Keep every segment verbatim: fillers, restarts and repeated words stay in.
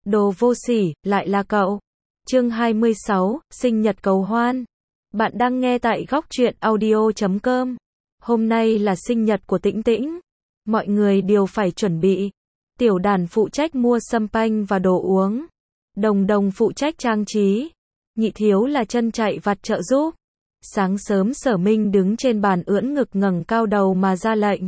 Đồ vô sỉ, lại là cậu. Chương hai mươi sáu, sinh nhật cầu hoan. Bạn đang nghe tại góc truyện audio chấm com. Hôm nay là sinh nhật của Tĩnh Tĩnh. Mọi người đều phải chuẩn bị. Tiểu Đàn phụ trách mua sâm panh và đồ uống. Đồng Đồng phụ trách trang trí. Nhị Thiếu là chân chạy vặt trợ giúp. Sáng sớm Sở Minh đứng trên bàn ưỡn ngực ngẩng cao đầu mà ra lệnh.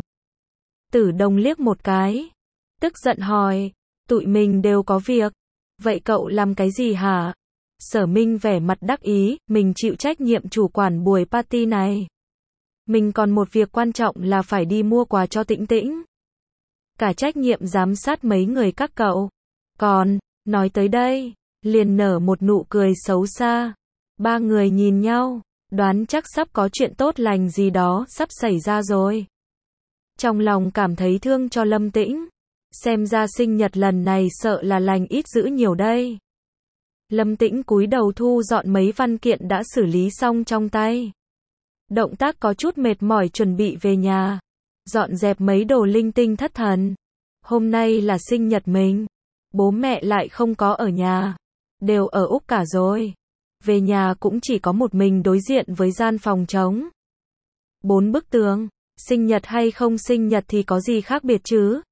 Tử Đồng liếc một cái. Tức giận hỏi, tụi mình đều có việc. Vậy cậu làm cái gì hả? Sở Minh vẻ mặt đắc ý, mình chịu trách nhiệm chủ quản buổi party này. Mình còn một việc quan trọng là phải đi mua quà cho Tĩnh Tĩnh. Cả trách nhiệm giám sát mấy người các cậu. Còn, nói tới đây, liền nở một nụ cười xấu xa. Ba người nhìn nhau, đoán chắc sắp có chuyện tốt lành gì đó sắp xảy ra rồi. Trong lòng cảm thấy thương cho Lâm Tĩnh. Xem ra sinh nhật lần này sợ là lành ít dữ nhiều đây. Lâm Tĩnh cúi đầu thu dọn mấy văn kiện đã xử lý xong trong tay. Động tác có chút mệt mỏi chuẩn bị về nhà. Dọn dẹp mấy đồ linh tinh thất thần. Hôm nay là sinh nhật mình. Bố mẹ lại không có ở nhà. Đều ở Úc cả rồi. Về nhà cũng chỉ có một mình đối diện với gian phòng trống. Bốn bức tường. Sinh nhật hay không sinh nhật thì có gì khác biệt chứ?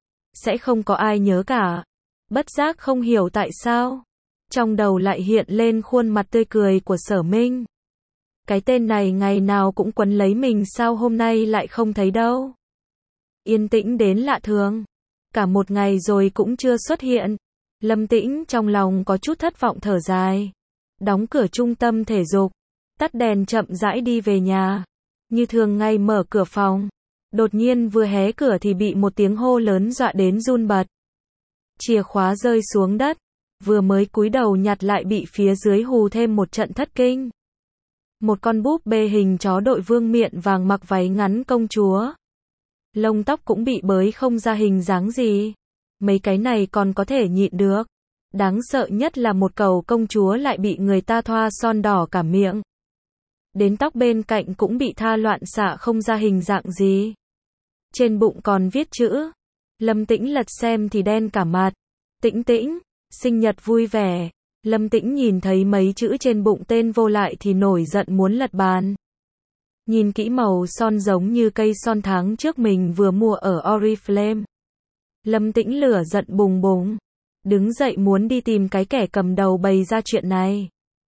Sẽ không có ai nhớ cả. Bất giác không hiểu tại sao. Trong đầu lại hiện lên khuôn mặt tươi cười của Sở Minh. Cái tên này ngày nào cũng quấn lấy mình sao hôm nay lại không thấy đâu. Yên tĩnh đến lạ thường. Cả một ngày rồi cũng chưa xuất hiện. Lâm Tĩnh trong lòng có chút thất vọng thở dài. Đóng cửa trung tâm thể dục. Tắt đèn chậm rãi đi về nhà. Như thường ngày mở cửa phòng. Đột nhiên vừa hé cửa thì bị một tiếng hô lớn dọa đến run bật. Chìa khóa rơi xuống đất. Vừa mới cúi đầu nhặt lại bị phía dưới hù thêm một trận thất kinh. Một con búp bê hình chó đội vương miện vàng mặc váy ngắn công chúa. Lông tóc cũng bị bới không ra hình dáng gì. Mấy cái này còn có thể nhịn được. Đáng sợ nhất là một cậu công chúa lại bị người ta thoa son đỏ cả miệng. Đến tóc bên cạnh cũng bị tha loạn xạ không ra hình dạng gì. Trên bụng còn viết chữ. Lâm Tĩnh lật xem thì đen cả mặt. Tĩnh Tĩnh, sinh nhật vui vẻ. Lâm Tĩnh nhìn thấy mấy chữ trên bụng tên vô lại thì nổi giận muốn lật bàn. Nhìn kỹ màu son giống như cây son tháng trước mình vừa mua ở Oriflame. Lâm Tĩnh lửa giận bùng bùng. Đứng dậy muốn đi tìm cái kẻ cầm đầu bày ra chuyện này.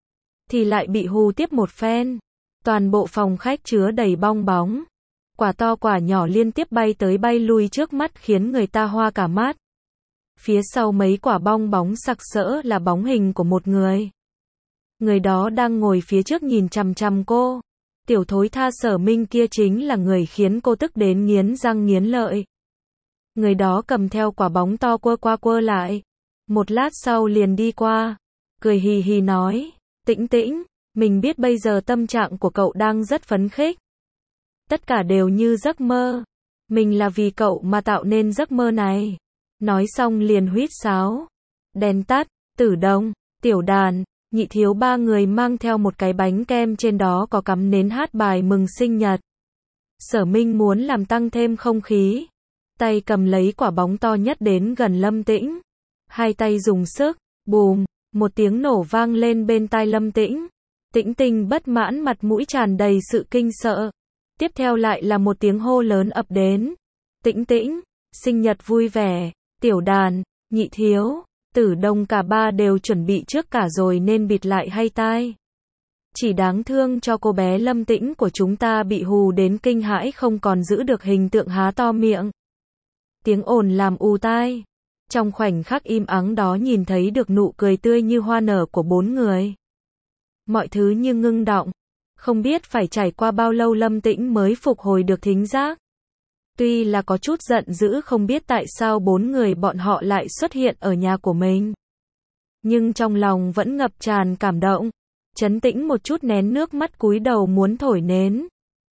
Thì lại bị hù tiếp một phen. Toàn bộ phòng khách chứa đầy bong bóng. Quả to quả nhỏ liên tiếp bay tới bay lui trước mắt khiến người ta hoa cả mắt. Phía sau mấy quả bong bóng sặc sỡ là bóng hình của một người. Người đó đang ngồi phía trước nhìn chằm chằm cô. Tiểu thối tha Sở Minh kia chính là người khiến cô tức đến nghiến răng nghiến lợi. Người đó cầm theo quả bóng to quơ qua quơ lại. Một lát sau liền đi qua. Cười hì hì nói. Tĩnh Tĩnh, mình biết bây giờ tâm trạng của cậu đang rất phấn khích. Tất cả đều như giấc mơ. Mình là vì cậu mà tạo nên giấc mơ này. Nói xong liền huýt sáo. Đèn tắt, Tử Đồng, Tiểu Đàn, Nhị Thiếu ba người mang theo một cái bánh kem trên đó có cắm nến hát bài mừng sinh nhật. Sở Minh muốn làm tăng thêm không khí. Tay cầm lấy quả bóng to nhất đến gần Lâm Tĩnh. Hai tay dùng sức, bùm, một tiếng nổ vang lên bên tai Lâm Tĩnh. Tĩnh Tinh bất mãn mặt mũi tràn đầy sự kinh sợ. Tiếp theo lại là một tiếng hô lớn ập đến. Tĩnh Tĩnh, sinh nhật vui vẻ. Tiểu Đàn, Nhị Thiếu, Tử Đồng cả ba đều chuẩn bị trước cả rồi nên bịt lại hay tai. Chỉ đáng thương cho cô bé Lâm Tĩnh của chúng ta bị hù đến kinh hãi không còn giữ được hình tượng há to miệng. Tiếng ồn làm ù tai. Trong khoảnh khắc im ắng đó nhìn thấy được nụ cười tươi như hoa nở của bốn người. Mọi thứ như ngưng đọng. Không biết phải trải qua bao lâu Lâm Tĩnh mới phục hồi được thính giác. Tuy là có chút giận dữ không biết tại sao bốn người bọn họ lại xuất hiện ở nhà của mình. Nhưng trong lòng vẫn ngập tràn cảm động. Trấn tĩnh một chút nén nước mắt cúi đầu muốn thổi nến.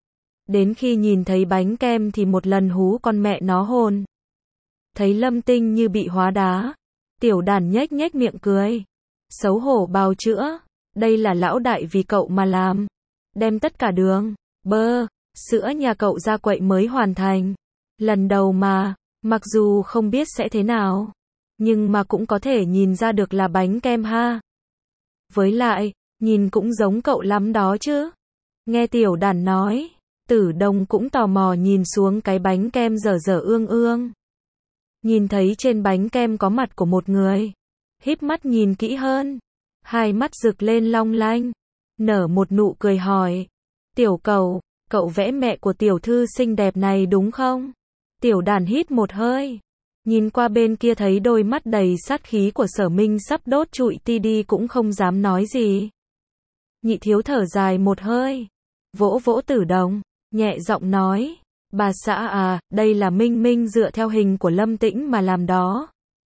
Đến khi nhìn thấy bánh kem thì một lần hú con mẹ nó hồn. Thấy Lâm Tinh như bị hóa đá. Tiểu Đàn nhếch nhếch miệng cười. Xấu hổ bào chữa. Đây là lão đại vì cậu mà làm. Đem tất cả đường, bơ, sữa nhà cậu ra quậy mới hoàn thành. Lần đầu mà, mặc dù không biết sẽ thế nào. Nhưng mà cũng có thể nhìn ra được là bánh kem ha. Với lại, nhìn cũng giống cậu lắm đó chứ. Nghe Tiểu Đàn nói, Tử Đồng cũng tò mò nhìn xuống cái bánh kem dở dở ương ương. Nhìn thấy trên bánh kem có mặt của một người. Híp mắt nhìn kỹ hơn. Hai mắt rực lên long lanh. Nở một nụ cười hỏi. Tiểu Cầu, cậu vẽ mẹ của tiểu thư xinh đẹp này đúng không? Tiểu Đàn hít một hơi. Nhìn qua bên kia thấy đôi mắt đầy sát khí của Sở Minh sắp đốt trụi ti đi cũng không dám nói gì. Nhị thiếu thở dài một hơi. Vỗ vỗ Tử Đồng, nhẹ giọng nói. Bà xã à, đây là Minh Minh dựa theo hình của Lâm Tĩnh mà làm đó.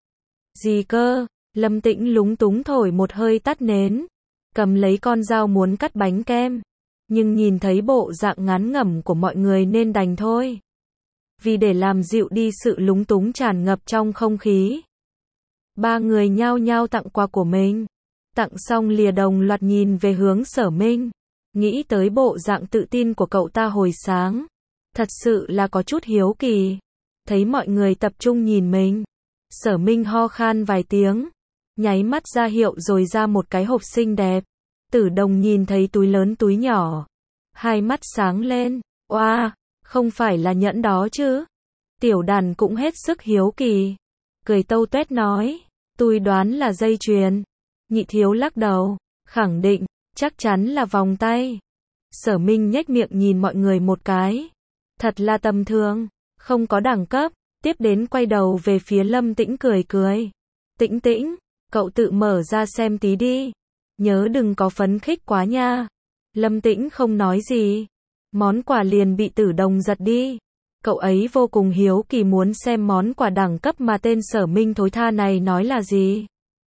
Gì cơ? Lâm Tĩnh lúng túng thổi một hơi tắt nến. Cầm lấy con dao muốn cắt bánh kem. Nhưng nhìn thấy bộ dạng ngán ngẩm của mọi người nên đành thôi. Vì để làm dịu đi sự lúng túng tràn ngập trong không khí. Ba người nhao nhao tặng quà của mình. Tặng xong lìa đồng loạt nhìn về hướng Sở Minh. Nghĩ tới bộ dạng tự tin của cậu ta hồi sáng. Thật sự là có chút hiếu kỳ. Thấy mọi người tập trung nhìn mình. Sở Minh ho khan vài tiếng. Nháy mắt ra hiệu rồi ra một cái hộp xinh đẹp. Tử Đồng nhìn thấy túi lớn túi nhỏ. Hai mắt sáng lên. Oa, wow, không phải là nhẫn đó chứ. Tiểu Đàn cũng hết sức hiếu kỳ. Cười tâu tuét nói. Tôi đoán là dây chuyền. Nhị thiếu lắc đầu. Khẳng định, chắc chắn là vòng tay. Sở Minh nhếch miệng nhìn mọi người một cái. Thật là tầm thường. Không có đẳng cấp. Tiếp đến quay đầu về phía Lâm Tĩnh cười cười. Tĩnh Tĩnh, cậu tự mở ra xem tí đi. Nhớ đừng có phấn khích quá nha. Lâm Tĩnh không nói gì. Món quà liền bị Tử Đồng giật đi. Cậu ấy vô cùng hiếu kỳ muốn xem món quà đẳng cấp mà tên Sở Minh thối tha này nói là gì.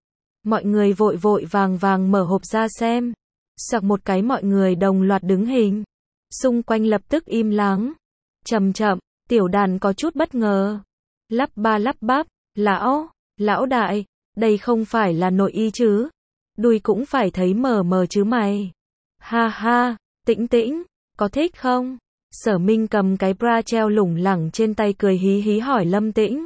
Mọi người vội vội vàng vàng mở hộp ra xem. Sặc một cái mọi người đồng loạt đứng hình. Xung quanh lập tức im lắng. Chậm chậm, Tiểu Đàn có chút bất ngờ. Lắp ba lắp bắp, lão, lão đại, đây không phải là nội y chứ. Đùi cũng phải thấy mờ mờ chứ mày. Ha ha, Tĩnh Tĩnh, có thích không? Sở Minh cầm cái bra treo lủng lẳng trên tay cười hí hí hỏi Lâm Tĩnh.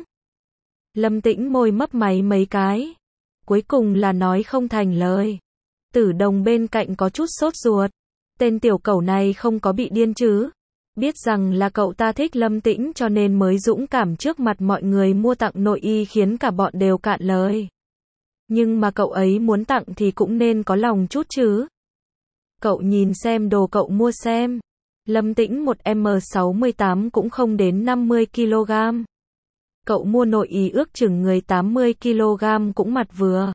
Lâm Tĩnh môi mấp máy mấy cái. Cuối cùng là nói không thành lời. Tử Đồng bên cạnh có chút sốt ruột. Tên tiểu cẩu này không có bị điên chứ? Biết rằng là cậu ta thích Lâm Tĩnh cho nên mới dũng cảm trước mặt mọi người mua tặng nội y khiến cả bọn đều cạn lời. Nhưng mà cậu ấy muốn tặng thì cũng nên có lòng chút chứ. Cậu nhìn xem đồ cậu mua xem. Lâm Tĩnh một em sáu mươi tám cũng không đến năm mươi ki lô gam. Cậu mua nội y ước chừng người tám mươi ki lô gam cũng mặt vừa.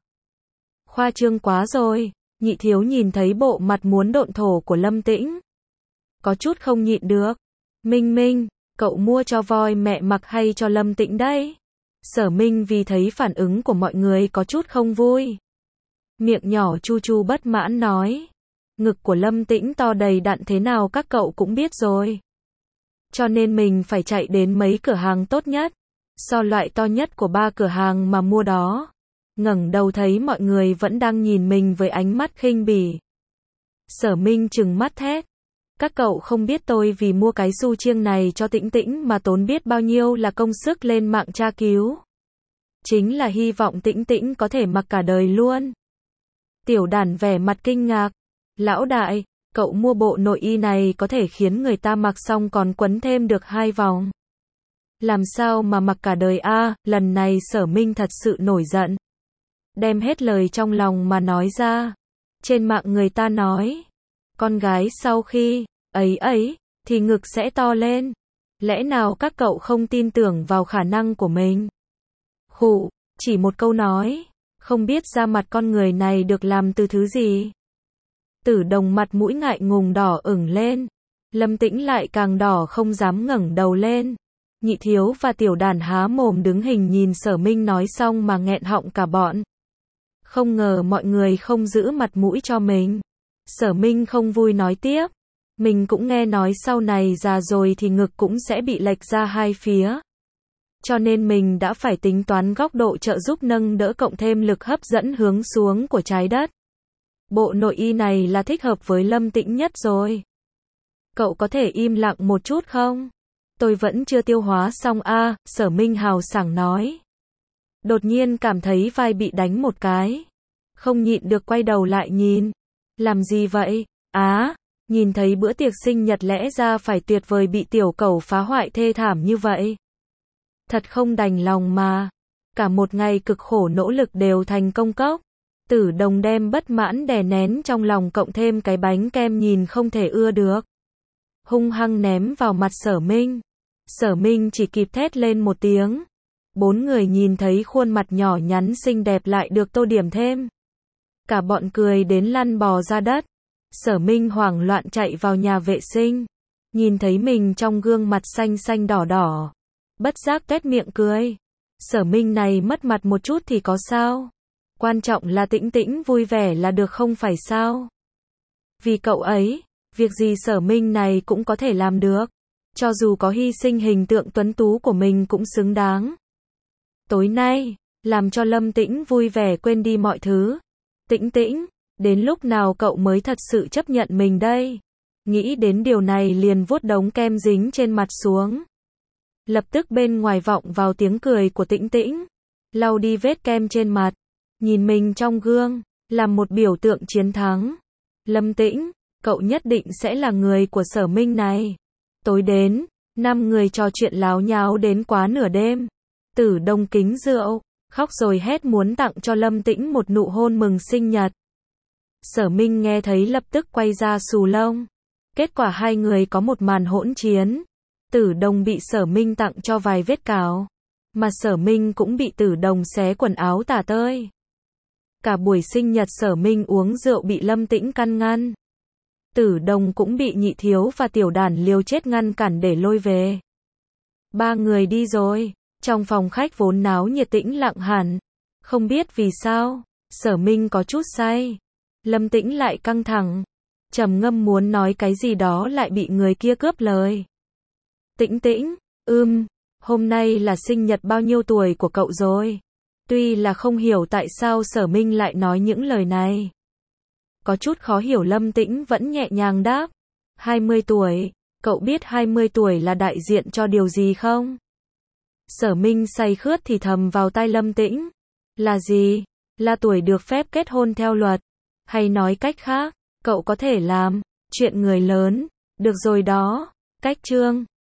Khoa trương quá rồi. Nhị thiếu nhìn thấy bộ mặt muốn độn thổ của Lâm Tĩnh. Có chút không nhịn được. Minh Minh, cậu mua cho voi mẹ mặc hay cho Lâm Tĩnh đấy? Sở Minh vì thấy phản ứng của mọi người có chút không vui. Miệng nhỏ chu chu bất mãn nói. Ngực của Lâm Tĩnh to đầy đặn thế nào các cậu cũng biết rồi. Cho nên mình phải chạy đến mấy cửa hàng tốt nhất. So loại to nhất của ba cửa hàng mà mua đó. Ngẩng đầu thấy mọi người vẫn đang nhìn mình với ánh mắt khinh bỉ. Sở Minh trừng mắt thét. Các cậu không biết tôi vì mua cái su chiêng này cho Tĩnh Tĩnh mà tốn biết bao nhiêu là công sức lên mạng tra cứu. Chính là hy vọng Tĩnh Tĩnh có thể mặc cả đời luôn. Tiểu Đàn vẻ mặt kinh ngạc. Lão đại, cậu mua bộ nội y này có thể khiến người ta mặc xong còn quấn thêm được hai vòng. Làm sao mà mặc cả đời a? À, lần này Sở Minh thật sự nổi giận. Đem hết lời trong lòng mà nói ra. Trên mạng người ta nói. Con gái sau khi, ấy ấy, thì ngực sẽ to lên. Lẽ nào các cậu không tin tưởng vào khả năng của mình? Khụ, chỉ một câu nói. Không biết da mặt con người này được làm từ thứ gì. Tử Đồng mặt mũi ngại ngùng đỏ ửng lên. Lâm Tĩnh lại càng đỏ không dám ngẩng đầu lên. Nhị thiếu và Tiểu Đàn há mồm đứng hình nhìn Sở Minh nói xong mà nghẹn họng cả bọn. Không ngờ mọi người không giữ mặt mũi cho mình. Sở Minh không vui nói tiếp. Mình cũng nghe nói sau này già rồi thì ngực cũng sẽ bị lệch ra hai phía. Cho nên mình đã phải tính toán góc độ trợ giúp nâng đỡ cộng thêm lực hấp dẫn hướng xuống của trái đất. Bộ nội y này là thích hợp với Lâm Tĩnh nhất rồi. Cậu có thể im lặng một chút không? Tôi vẫn chưa tiêu hóa xong a, à, Sở Minh hào sảng nói. Đột nhiên cảm thấy vai bị đánh một cái. Không nhịn được quay đầu lại nhìn. Làm gì vậy? Á, nhìn thấy bữa tiệc sinh nhật lẽ ra phải tuyệt vời bị tiểu cẩu phá hoại thê thảm như vậy. Thật không đành lòng mà. Cả một ngày cực khổ nỗ lực đều thành công cốc. Tử Đồng đem bất mãn đè nén trong lòng cộng thêm cái bánh kem nhìn không thể ưa được. Hung hăng ném vào mặt Sở Minh. Sở Minh chỉ kịp thét lên một tiếng. Bốn người nhìn thấy khuôn mặt nhỏ nhắn xinh đẹp lại được tô điểm thêm. Cả bọn cười đến lăn bò ra đất. Sở Minh hoảng loạn chạy vào nhà vệ sinh. Nhìn thấy mình trong gương mặt xanh xanh đỏ đỏ. Bất giác tuét miệng cười. Sở Minh này mất mặt một chút thì có sao? Quan trọng là Tĩnh Tĩnh vui vẻ là được không phải sao? Vì cậu ấy, việc gì Sở Minh này cũng có thể làm được. Cho dù có hy sinh hình tượng tuấn tú của mình cũng xứng đáng. Tối nay, làm cho Lâm Tĩnh vui vẻ quên đi mọi thứ. Tĩnh Tĩnh, đến lúc nào cậu mới thật sự chấp nhận mình đây? Nghĩ đến điều này liền vuốt đống kem dính trên mặt xuống. Lập tức bên ngoài vọng vào tiếng cười của Tĩnh Tĩnh. Lau đi vết kem trên mặt. Nhìn mình trong gương, làm một biểu tượng chiến thắng. Lâm Tĩnh, cậu nhất định sẽ là người của Sở Minh này. Tối đến, năm người trò chuyện láo nháo đến quá nửa đêm. Tử Đồng kính rượu, khóc rồi hét muốn tặng cho Lâm Tĩnh một nụ hôn mừng sinh nhật. Sở Minh nghe thấy lập tức quay ra xù lông. Kết quả hai người có một màn hỗn chiến. Tử Đồng bị Sở Minh tặng cho vài vết cào. Mà Sở Minh cũng bị Tử Đồng xé quần áo tả tơi. Cả buổi sinh nhật Sở Minh uống rượu bị Lâm Tĩnh căn ngăn. Tử Đồng cũng bị Nhị Thiếu và Tiểu Đản liều chết ngăn cản để lôi về. Ba người đi rồi, trong phòng khách vốn náo nhiệt tĩnh lặng hẳn. Không biết vì sao, Sở Minh có chút say. Lâm Tĩnh lại căng thẳng. Trầm ngâm muốn nói cái gì đó lại bị người kia cướp lời. Tĩnh Tĩnh, ưm, hôm nay là sinh nhật bao nhiêu tuổi của cậu rồi? Tuy là không hiểu tại sao Sở Minh lại nói những lời này. Có chút khó hiểu Lâm Tĩnh vẫn nhẹ nhàng đáp. hai mươi tuổi, cậu biết hai mươi tuổi là đại diện cho điều gì không? Sở Minh say khướt thì thầm vào tai Lâm Tĩnh. Là gì? Là tuổi được phép kết hôn theo luật. Hay nói cách khác, cậu có thể làm chuyện người lớn. Được rồi đó. Cách chương